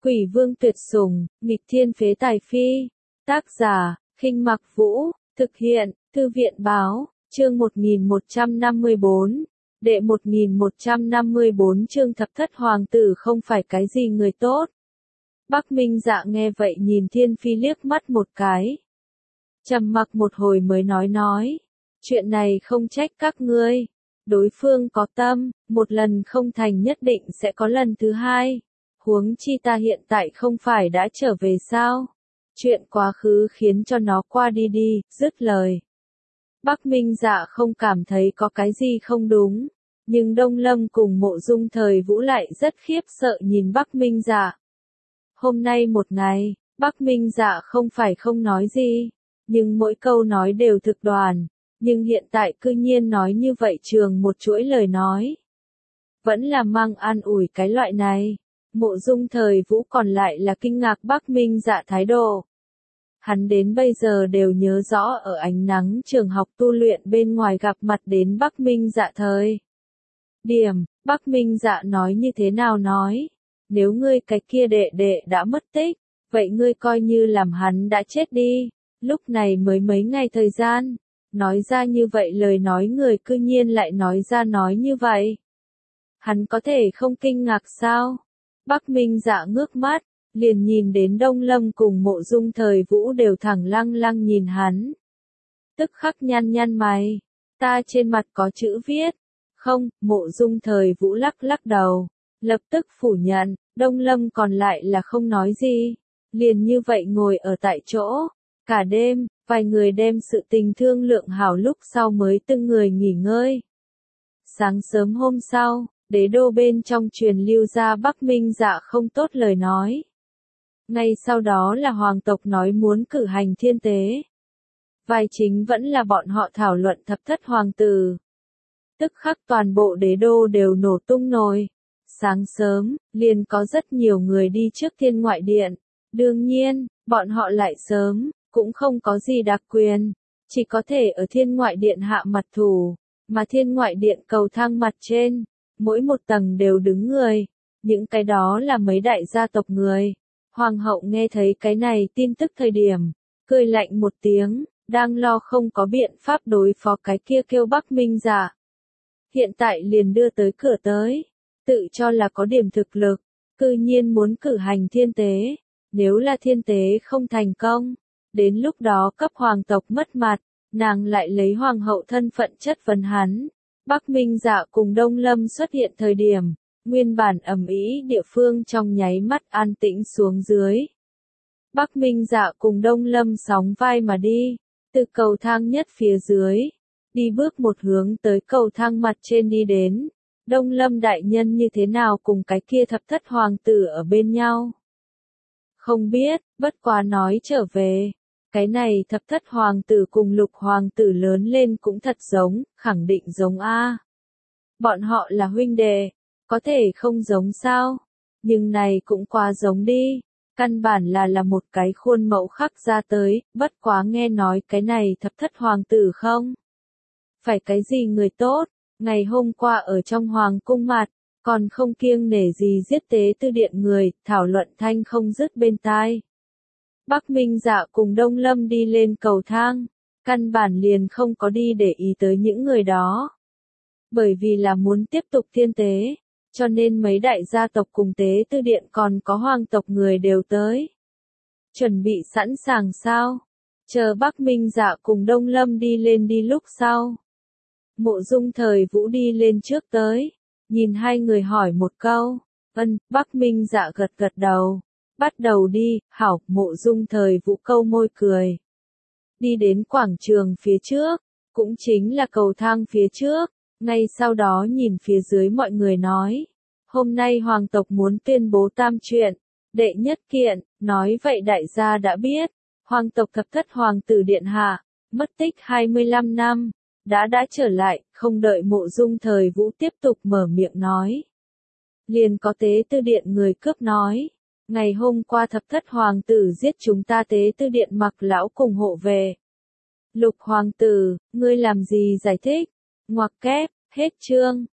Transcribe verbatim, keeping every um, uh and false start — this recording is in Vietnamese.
Quỷ vương tuyệt sủng, nghịch thiên phế tài phi. Tác giả, Khinh Mặc Vũ, thực hiện, Thư viện báo, chương một nghìn một trăm năm mươi bốn. Đệ một nghìn một trăm năm mươi bốn chương thập thất hoàng tử không phải cái gì người tốt. Bắc Minh Dạ nghe vậy nhìn Thiên Phi liếc mắt một cái. Trầm mặc một hồi mới nói nói. Chuyện này không trách các ngươi. Đối phương có tâm, một lần không thành nhất định sẽ có lần thứ hai. Huống chi ta hiện tại không phải đã trở về sao? Chuyện quá khứ khiến cho nó qua đi đi, dứt lời. Bắc Minh Dạ không cảm thấy có cái gì không đúng, nhưng Đông Lâm cùng Mộ Dung Thời Vũ lại rất khiếp sợ nhìn Bắc Minh Dạ. Hôm nay một ngày, Bắc Minh Dạ không phải không nói gì, nhưng mỗi câu nói đều thực đoàn, nhưng hiện tại cư nhiên nói như vậy trường một chuỗi lời nói. Vẫn là mang an ủi cái loại này. Mộ Dung Thời Vũ còn lại là kinh ngạc Bắc Minh Dạ thái độ. Hắn đến bây giờ đều nhớ rõ ở ánh nắng trường học tu luyện bên ngoài gặp mặt đến Bắc Minh Dạ thời điểm, Bắc Minh Dạ nói như thế nào nói, nếu ngươi cái kia đệ đệ đã mất tích, vậy ngươi coi như làm hắn đã chết đi, lúc này mới mấy ngày thời gian, nói ra như vậy lời nói người cư nhiên lại nói ra nói như vậy. Hắn có thể không kinh ngạc sao? Bắc Minh Dạ ngước mắt, liền nhìn đến Đông Lâm cùng Mộ Dung Thời Vũ đều thẳng lăng lăng nhìn hắn. Tức khắc nhăn nhăn mày, ta trên mặt có chữ viết. Không, Mộ Dung Thời Vũ lắc lắc đầu, lập tức phủ nhận, Đông Lâm còn lại là không nói gì. Liền như vậy ngồi ở tại chỗ, cả đêm, vài người đem sự tình thương lượng hảo lúc sau mới từng người nghỉ ngơi. Sáng sớm hôm sau, đế đô bên trong truyền lưu ra Bắc Minh Dạ không tốt lời nói. Ngay sau đó là hoàng tộc nói muốn cử hành thiên tế. Vai chính vẫn là bọn họ thảo luận thập thất hoàng tử. Tức khắc toàn bộ đế đô đều nổ tung nồi. Sáng sớm, liền có rất nhiều người đi trước thiên ngoại điện. Đương nhiên, bọn họ lại sớm, cũng không có gì đặc quyền. Chỉ có thể ở thiên ngoại điện hạ mặt thủ, mà thiên ngoại điện cầu thang mặt trên. Mỗi một tầng đều đứng người, những cái đó là mấy đại gia tộc người. Hoàng hậu nghe thấy cái này tin tức thời điểm, cười lạnh một tiếng, đang lo không có biện pháp đối phó cái kia kêu Bắc Minh Dạ. Hiện tại liền đưa tới cửa tới, tự cho là có điểm thực lực, cư nhiên muốn cử hành thiên tế, nếu là thiên tế không thành công, đến lúc đó cấp hoàng tộc mất mặt, nàng lại lấy hoàng hậu thân phận chất vấn hắn. Bắc Minh Dạ cùng Đông Lâm xuất hiện thời điểm, nguyên bản ầm ĩ địa phương trong nháy mắt an tĩnh xuống dưới. Bắc Minh Dạ cùng Đông Lâm sóng vai mà đi, từ cầu thang nhất phía dưới, đi bước một hướng tới cầu thang mặt trên đi đến. Đông Lâm đại nhân như thế nào cùng cái kia thập thất hoàng tử ở bên nhau? Không biết, bất quá nói trở về. Cái này thập thất hoàng tử cùng lục hoàng tử lớn lên cũng thật giống, khẳng định giống a. Bọn họ là huynh đệ, có thể không giống sao? Nhưng này cũng quá giống đi, căn bản là là một cái khuôn mẫu khắc ra tới, bất quá nghe nói cái này thập thất hoàng tử không? Phải cái gì người tốt, ngày hôm qua ở trong hoàng cung mặt, còn không kiêng nể gì giết tế tư điện người, thảo luận thanh không dứt bên tai. Bắc Minh Dạ cùng Đông Lâm đi lên cầu thang, căn bản liền không có đi để ý tới những người đó. Bởi vì là muốn tiếp tục thiên tế, cho nên mấy đại gia tộc cùng tế tư điện còn có hoàng tộc người đều tới. Chuẩn bị sẵn sàng sao? Chờ Bắc Minh Dạ cùng Đông Lâm đi lên đi lúc sau. Mộ Dung Thời Vũ đi lên trước tới, nhìn hai người hỏi một câu, ân, Bắc Minh Dạ gật gật đầu. Bắt đầu đi, hảo, Mộ Dung Thời Vũ câu môi cười. Đi đến quảng trường phía trước, cũng chính là cầu thang phía trước, ngay sau đó nhìn phía dưới mọi người nói. Hôm nay hoàng tộc muốn tuyên bố tam chuyện, đệ nhất kiện, nói vậy đại gia đã biết, hoàng tộc thập thất hoàng tử điện hạ, mất tích hai mươi lăm năm, đã đã trở lại, không đợi Mộ Dung Thời Vũ tiếp tục mở miệng nói. Liền có tế tư điện người cướp nói. Ngày hôm qua thập thất hoàng tử giết chúng ta tế tư điện mặc lão cùng hộ về. Lục hoàng tử, ngươi làm gì giải thích? Ngoặc kép, hết chương.